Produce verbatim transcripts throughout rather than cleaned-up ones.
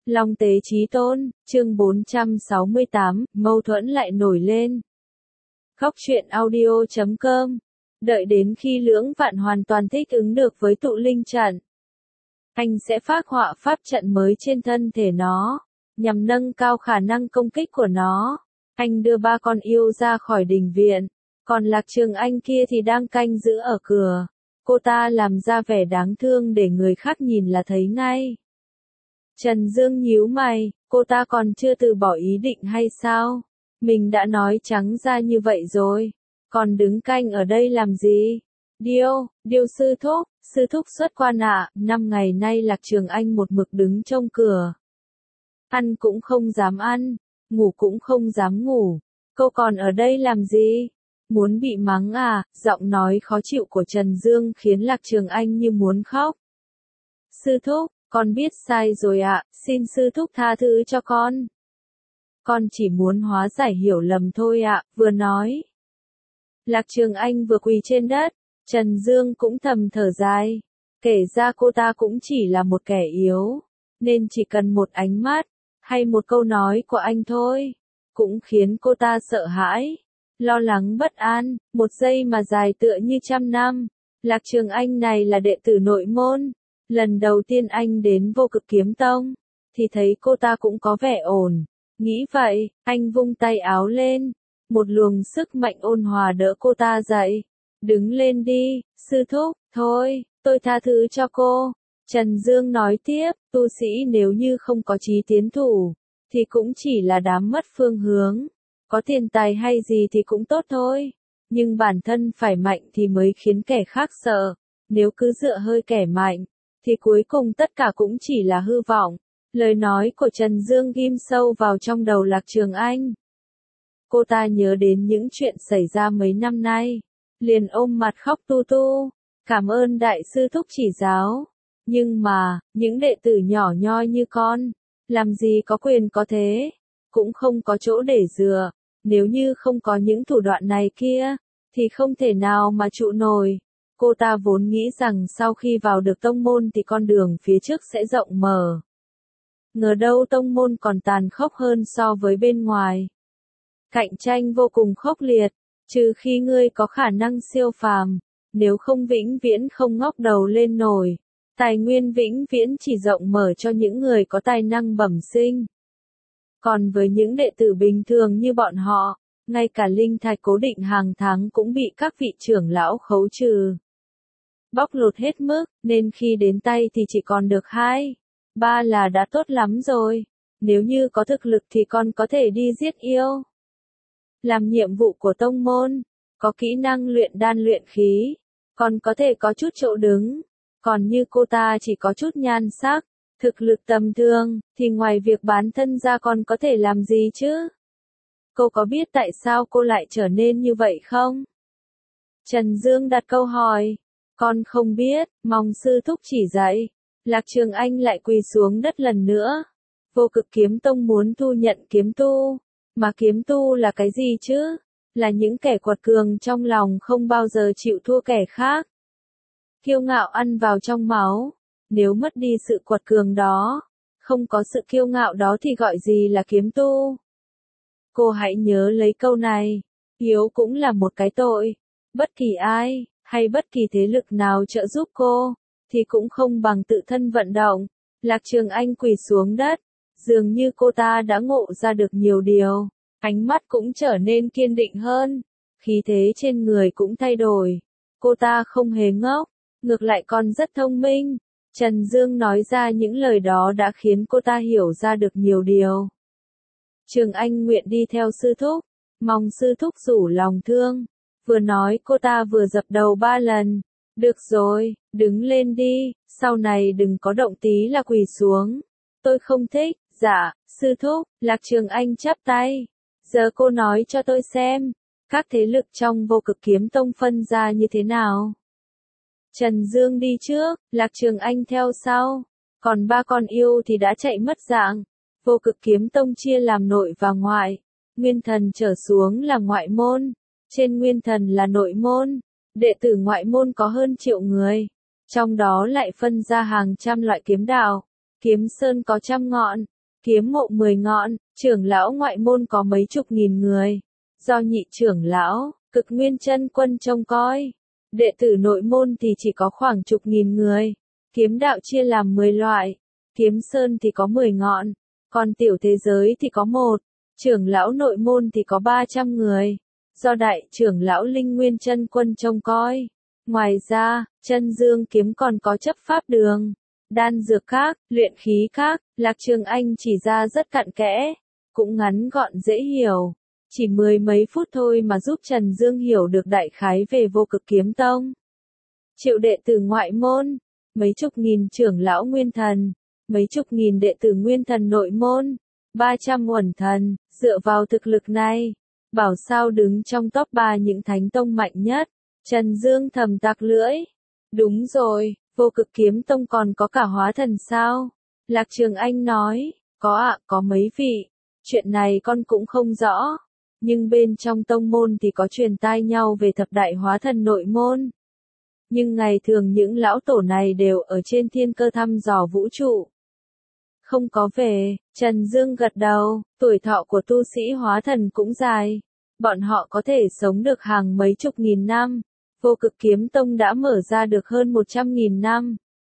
Long tế chí tôn, chương bốn trăm sáu mươi tám, mâu thuẫn lại nổi lên. Khóc chuyện audio chấm com. Đợi đến khi Lưỡng Vạn hoàn toàn thích ứng được với tụ linh trận, anh sẽ phác họa pháp trận mới trên thân thể nó, nhằm nâng cao khả năng công kích của nó. Anh đưa ba con yêu ra khỏi đình viện, còn Lạc Trường Anh kia thì đang canh giữ ở cửa. Cô ta làm ra vẻ đáng thương để người khác nhìn là thấy ngay. Trần Dương nhíu mày, cô ta còn chưa từ bỏ ý định hay sao? Mình đã nói trắng ra như vậy rồi, còn đứng canh ở đây làm gì? Điêu, Điêu sư thúc, sư thúc xuất quan ạ, năm ngày nay Lạc Trường Anh một mực đứng trông cửa. Ăn cũng không dám ăn, ngủ cũng không dám ngủ, cô còn ở đây làm gì? Muốn bị mắng à? Giọng nói khó chịu của Trần Dương khiến Lạc Trường Anh như muốn khóc. Sư thúc, con biết sai rồi ạ, xin sư thúc tha thứ cho con. Con chỉ muốn hóa giải hiểu lầm thôi ạ, vừa nói. Lạc Trường Anh vừa quỳ trên đất, Trần Dương cũng thầm thở dài. Kể ra cô ta cũng chỉ là một kẻ yếu, nên chỉ cần một ánh mắt, hay một câu nói của anh thôi, cũng khiến cô ta sợ hãi, lo lắng bất an, một giây mà dài tựa như trăm năm. Lạc Trường Anh này là đệ tử nội môn. Lần đầu tiên anh đến Vô Cực Kiếm Tông, thì thấy cô ta cũng có vẻ ổn. Nghĩ vậy, anh vung tay áo lên, một luồng sức mạnh ôn hòa đỡ cô ta dậy. Đứng lên đi, sư thúc, thôi, tôi tha thứ cho cô. Trần Dương nói tiếp, tu sĩ nếu như không có chí tiến thủ, thì cũng chỉ là đám mất phương hướng. Có tiền tài hay gì thì cũng tốt thôi, nhưng bản thân phải mạnh thì mới khiến kẻ khác sợ. Nếu cứ dựa hơi kẻ mạnh, thì cuối cùng tất cả cũng chỉ là hư vọng. Lời nói của Trần Dương ghim sâu vào trong đầu Lạc Trường Anh. Cô ta nhớ đến những chuyện xảy ra mấy năm nay, liền ôm mặt khóc tu tu. Cảm ơn đại sư thúc chỉ giáo. Nhưng mà, những đệ tử nhỏ nhoi như con, làm gì có quyền có thế, cũng không có chỗ để dựa. Nếu như không có những thủ đoạn này kia, thì không thể nào mà trụ nổi. Cô ta vốn nghĩ rằng sau khi vào được tông môn thì con đường phía trước sẽ rộng mở. Ngờ đâu tông môn còn tàn khốc hơn so với bên ngoài. Cạnh tranh vô cùng khốc liệt, trừ khi ngươi có khả năng siêu phàm, nếu không vĩnh viễn không ngóc đầu lên nổi. Tài nguyên vĩnh viễn chỉ rộng mở cho những người có tài năng bẩm sinh. Còn với những đệ tử bình thường như bọn họ, ngay cả linh thạch cố định hàng tháng cũng bị các vị trưởng lão khấu trừ. Bóc lột hết mức, nên khi đến tay thì chỉ còn được hai, ba là đã tốt lắm rồi. Nếu như có thực lực thì con có thể đi giết yêu, làm nhiệm vụ của tông môn, có kỹ năng luyện đan luyện khí, còn có thể có chút chỗ đứng. Còn như cô ta chỉ có chút nhan sắc, thực lực tầm thường, thì ngoài việc bán thân ra còn có thể làm gì chứ? Cô có biết tại sao cô lại trở nên như vậy không? Trần Dương đặt câu hỏi. Con không biết, mong sư thúc chỉ dạy. Lạc Trường Anh lại quỳ xuống đất lần nữa. Vô Cực Kiếm Tông muốn thu nhận kiếm tu. Mà kiếm tu là cái gì chứ? Là những kẻ quật cường trong lòng không bao giờ chịu thua kẻ khác. Kiêu ngạo ăn vào trong máu. Nếu mất đi sự quật cường đó, không có sự kiêu ngạo đó thì gọi gì là kiếm tu? Cô hãy nhớ lấy câu này. Hiếu cũng là một cái tội. Bất kỳ ai, hay bất kỳ thế lực nào trợ giúp cô, thì cũng không bằng tự thân vận động. Lạc Trường Anh quỳ xuống đất, dường như cô ta đã ngộ ra được nhiều điều. Ánh mắt cũng trở nên kiên định hơn, khí thế trên người cũng thay đổi. Cô ta không hề ngốc, ngược lại còn rất thông minh. Trần Dương nói ra những lời đó đã khiến cô ta hiểu ra được nhiều điều. Trường Anh nguyện đi theo sư thúc, mong sư thúc rủ lòng thương. Vừa nói cô ta vừa dập đầu ba lần. Được rồi, đứng lên đi, sau này đừng có động tí là quỳ xuống. Tôi không thích. Dạ, sư thúc. Lạc Trường Anh chắp tay. Giờ cô nói cho tôi xem, các thế lực trong Vô Cực Kiếm Tông phân ra như thế nào? Trần Dương đi trước, Lạc Trường Anh theo sau. Còn ba con yêu thì đã chạy mất dạng. Vô Cực Kiếm Tông chia làm nội và ngoại. Nguyên thần trở xuống là ngoại môn. Trên nguyên thần là nội môn. Đệ tử ngoại môn có hơn triệu người. Trong đó lại phân ra hàng trăm loại kiếm đạo. Kiếm sơn có trăm ngọn. kiếm mộ mười ngọn, trưởng lão ngoại môn có mấy chục nghìn người. Do nhị trưởng lão, Cực Nguyên Chân Quân trông coi. Đệ tử nội môn thì chỉ có khoảng chục nghìn người. Kiếm đạo chia làm mười loại. Kiếm sơn thì có mười ngọn. Còn tiểu thế giới thì có một. Trưởng lão nội môn thì có ba trăm người. Do đại trưởng lão Linh Nguyên Chân Quân trông coi. Ngoài ra, Chân Dương kiếm còn có chấp pháp đường, đan dược khác, luyện khí khác. Lạc Trường Anh chỉ ra rất cặn kẽ, cũng ngắn gọn dễ hiểu. Chỉ mười mấy phút thôi mà giúp Trần Dương hiểu được đại khái về Vô Cực Kiếm Tông. Triệu đệ tử ngoại môn, mấy chục nghìn trưởng lão nguyên thần, mấy chục nghìn đệ tử nguyên thần nội môn, ba trăm uẩn thần. Dựa vào thực lực này, bảo sao đứng trong top ba những thánh tông mạnh nhất. Trần Dương thầm tặc lưỡi. Đúng rồi, Vô Cực Kiếm Tông còn có cả hóa thần sao? Lạc Trường Anh nói, có ạ, có mấy vị. Chuyện này con cũng không rõ. Nhưng bên trong tông môn thì có truyền tai nhau về thập đại hóa thần nội môn. Nhưng ngày thường những lão tổ này đều ở trên thiên cơ thăm dò vũ trụ. Không có về. Trần Dương gật đầu, tuổi thọ của tu sĩ hóa thần cũng dài. Bọn họ có thể sống được hàng mấy chục nghìn năm. Vô Cực Kiếm Tông đã mở ra được hơn một trăm nghìn năm.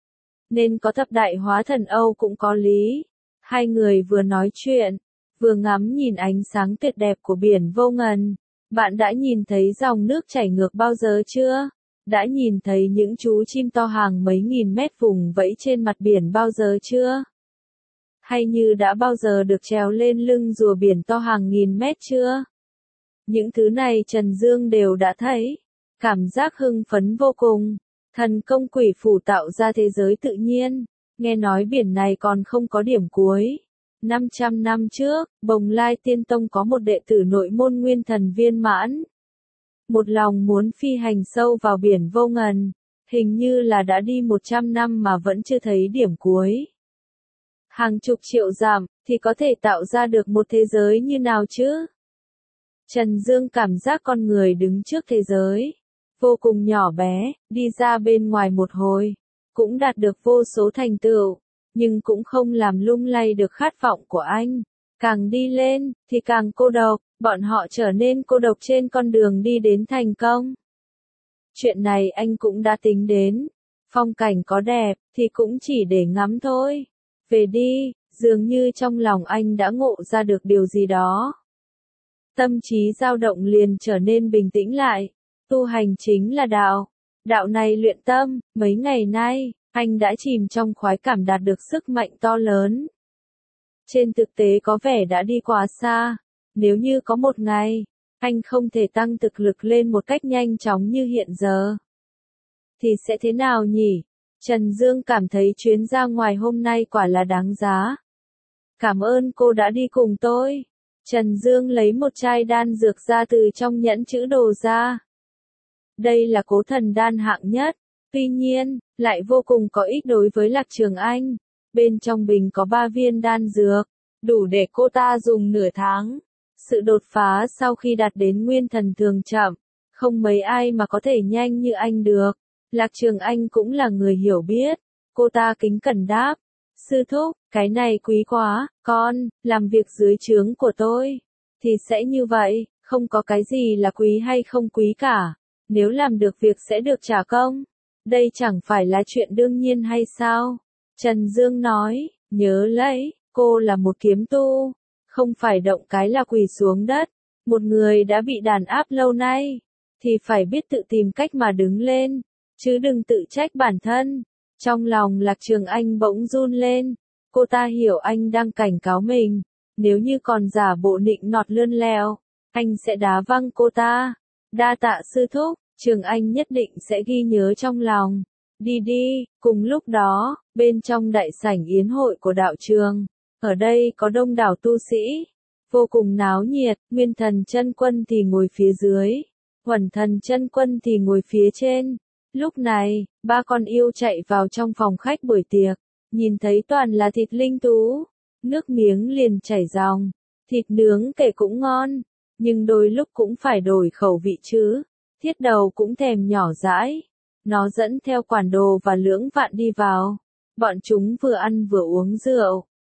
Nên có thập đại hóa thần Âu cũng có lý. Hai người vừa nói chuyện, vừa ngắm nhìn ánh sáng tuyệt đẹp của biển vô ngần. Bạn đã nhìn thấy dòng nước chảy ngược bao giờ chưa? Đã nhìn thấy những chú chim to hàng mấy nghìn mét vùng vẫy trên mặt biển bao giờ chưa? Hay như đã bao giờ được trèo lên lưng rùa biển to hàng nghìn mét chưa? Những thứ này Trần Dương đều đã thấy. Cảm giác hưng phấn vô cùng. Thần công quỷ phủ tạo ra thế giới tự nhiên. Nghe nói biển này còn không có điểm cuối. năm trăm năm trước, Bồng Lai Tiên Tông có một đệ tử nội môn nguyên thần viên mãn. Một lòng muốn phi hành sâu vào biển vô ngần. Hình như là đã đi một trăm năm mà vẫn chưa thấy điểm cuối. Hàng chục triệu dặm, thì có thể tạo ra được một thế giới như nào chứ? Trần Dương cảm giác con người đứng trước thế giới. Vô cùng nhỏ bé, đi ra bên ngoài một hồi. Cũng đạt được vô số thành tựu. Nhưng cũng không làm lung lay được khát vọng của anh. Càng đi lên, thì càng cô độc. Bọn họ trở nên cô độc trên con đường đi đến thành công. Chuyện này anh cũng đã tính đến. Phong cảnh có đẹp, thì cũng chỉ để ngắm thôi. Về đi, dường như trong lòng anh đã ngộ ra được điều gì đó. Tâm trí dao động liền trở nên bình tĩnh lại. Tu hành chính là đạo. Đạo này luyện tâm, mấy ngày nay, anh đã chìm trong khoái cảm đạt được sức mạnh to lớn. Trên thực tế có vẻ đã đi quá xa. Nếu như có một ngày, anh không thể tăng thực lực lên một cách nhanh chóng như hiện giờ, thì sẽ thế nào nhỉ? Trần Dương cảm thấy chuyến ra ngoài hôm nay quả là đáng giá. Cảm ơn cô đã đi cùng tôi. Trần Dương lấy một chai đan dược ra từ trong nhẫn trữ đồ ra. Đây là cố thần đan hạng nhất. Tuy nhiên, lại vô cùng có ích đối với Lạc Trường Anh. Bên trong bình có ba viên đan dược, đủ để cô ta dùng nửa tháng. Sự đột phá sau khi đạt đến nguyên thần thường chậm. Không mấy ai mà có thể nhanh như anh được. Lạc Trường Anh cũng là người hiểu biết. Cô ta kính cẩn đáp. Sư thúc, cái này quý quá, con, làm việc dưới trướng của tôi. Thì sẽ như vậy, không có cái gì là quý hay không quý cả. Nếu làm được việc sẽ được trả công. Đây chẳng phải là chuyện đương nhiên hay sao? Trần Dương nói, nhớ lấy, cô là một kiếm tu. Không phải động cái là quỳ xuống đất. Một người đã bị đàn áp lâu nay, thì phải biết tự tìm cách mà đứng lên. Chứ đừng tự trách bản thân. Trong lòng Lạc Trường Anh bỗng run lên. Cô ta hiểu anh đang cảnh cáo mình. Nếu như còn giả bộ nịnh nọt lươn leo, anh sẽ đá văng cô ta. Đa tạ sư thúc, Trường Anh nhất định sẽ ghi nhớ trong lòng. Đi đi. Cùng lúc đó, bên trong đại sảnh yến hội của đạo trường, ở đây có đông đảo tu sĩ, vô cùng náo nhiệt. Nguyên thần chân quân thì ngồi phía dưới, Uẩn thần chân quân thì ngồi phía trên. Lúc này, ba con yêu chạy vào trong phòng khách buổi tiệc, nhìn thấy toàn là thịt linh tú, nước miếng liền chảy ròng. Thịt nướng kể cũng ngon, nhưng đôi lúc cũng phải đổi khẩu vị chứ. Thiết đầu cũng thèm nhỏ dãi. Nó dẫn theo quản đồ và lưỡng vạn đi vào. Bọn chúng vừa ăn vừa uống rượu.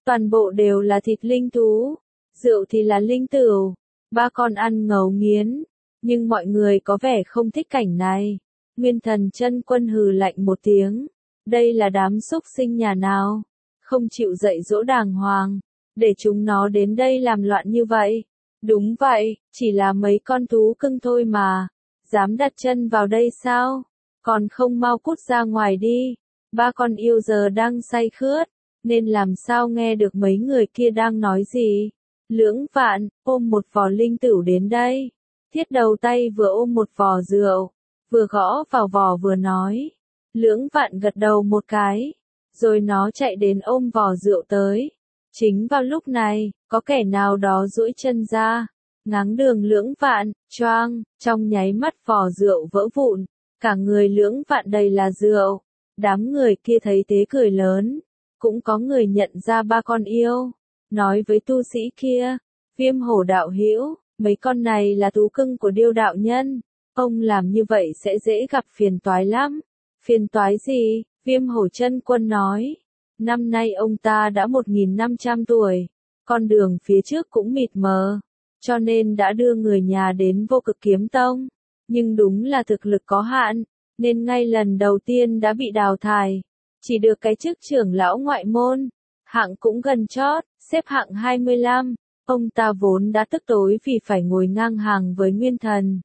Toàn bộ đều là thịt linh thú, rượu thì là linh tửu, ba con ăn ngấu nghiến, nhưng mọi người có vẻ không thích cảnh này. Nguyên Thần Chân Quân hừ lạnh một tiếng, đây là đám súc sinh nhà nào, không chịu dạy dỗ đàng hoàng, để chúng nó đến đây làm loạn như vậy. Đúng vậy, chỉ là mấy con thú cưng thôi mà, dám đặt chân vào đây sao, còn không mau cút ra ngoài đi. Ba con yêu giờ đang say khướt, nên làm sao nghe được mấy người kia đang nói gì. Lưỡng Vạn ôm một vò linh tửu đến đây, Thiết Đầu tay vừa ôm một vò rượu, vừa gõ vào vò vừa nói. Lưỡng Vạn gật đầu một cái, rồi nó chạy đến ôm vò rượu tới. Chính vào lúc này, có kẻ nào đó duỗi chân ra, ngáng đường Lưỡng Vạn, choang, trong nháy mắt vò rượu vỡ vụn, cả người Lưỡng Vạn đầy là rượu. Đám người kia thấy thế cười lớn, cũng có người nhận ra ba con yêu, nói với tu sĩ kia, Viêm Hổ đạo hữu, mấy con này là thú cưng của Điêu đạo nhân, ông làm như vậy sẽ dễ gặp phiền toái lắm. Phiền toái gì? Viêm Hổ Chân Quân nói, năm nay ông ta đã một nghìn năm trăm tuổi, con đường phía trước cũng mịt mờ, cho nên đã đưa người nhà đến Vô Cực Kiếm Tông, nhưng đúng là thực lực có hạn, nên ngay lần đầu tiên đã bị đào thải, chỉ được cái chức trưởng lão ngoại môn, hạng cũng gần chót, xếp hạng hai mươi lăm, ông ta vốn đã tức tối vì phải ngồi ngang hàng với Nguyên Thần.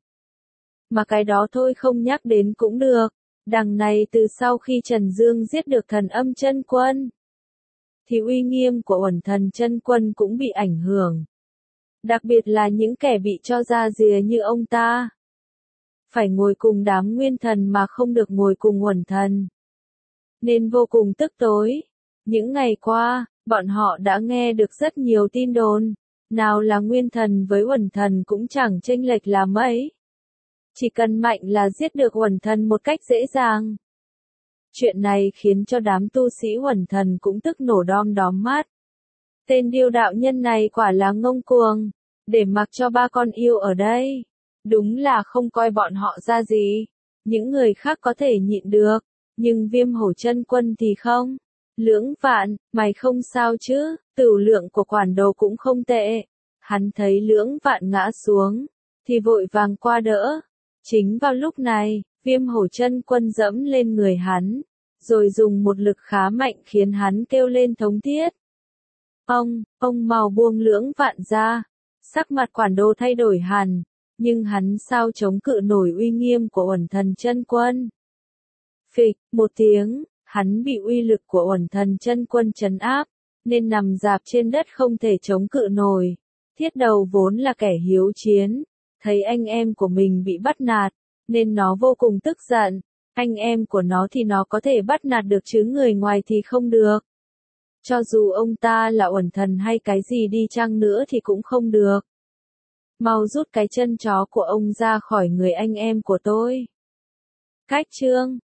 Mà cái đó thôi không nhắc đến cũng được, đằng này từ sau khi Trần Dương giết được Thần Âm Chân Quân, thì uy nghiêm của Uẩn Thần Chân Quân cũng bị ảnh hưởng. Đặc biệt là những kẻ bị cho ra rìa như ông ta. Phải ngồi cùng đám nguyên thần mà không được ngồi cùng Uẩn Thần, nên vô cùng tức tối. Những ngày qua, bọn họ đã nghe được rất nhiều tin đồn, nào là Nguyên Thần với Uẩn Thần cũng chẳng chênh lệch là mấy. Chỉ cần mạnh là giết được Uẩn Thần một cách dễ dàng. Chuyện này khiến cho đám tu sĩ Uẩn Thần cũng tức nổ đom đóm mắt. Tên Điêu đạo nhân này quả là ngông cuồng, để mặc cho ba con yêu ở đây. Đúng là không coi bọn họ ra gì. Những người khác có thể nhịn được, nhưng Viêm Hổ Chân Quân thì không. Lưỡng Vạn, mày không sao chứ? Tửu lượng của quản đồ cũng không tệ. Hắn thấy Lưỡng Vạn ngã xuống, thì vội vàng qua đỡ. Chính vào lúc này, Viêm Hổ Chân Quân dẫm lên người hắn, rồi dùng một lực khá mạnh khiến hắn kêu lên thống thiết. Ông, ông mau buông Lưỡng Vạn ra. Sắc mặt quản đồ thay đổi hẳn, nhưng hắn sao chống cự nổi uy nghiêm của Uẩn Thần Chân Quân. Phịch, một tiếng, hắn bị uy lực của Uẩn Thần Chân Quân trấn áp, nên nằm rạp trên đất không thể chống cự nổi. Thiết Đầu vốn là kẻ hiếu chiến, thấy anh em của mình bị bắt nạt, nên nó vô cùng tức giận. Anh em của nó thì nó có thể bắt nạt được chứ người ngoài thì không được. Cho dù ông ta là Uẩn Thần hay cái gì đi chăng nữa thì cũng không được. Mau rút cái chân chó của ông ra khỏi người anh em của tôi. Cách chương